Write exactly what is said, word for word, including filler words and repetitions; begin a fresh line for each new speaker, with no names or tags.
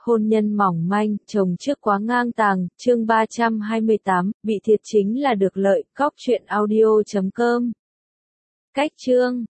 hôn nhân mỏng manh, chồng trước quá ngang tàng, chương ba trăm hai mươi tám, bị thiệt chính là được lợi, cóc truyện audio chấm com. Cách chương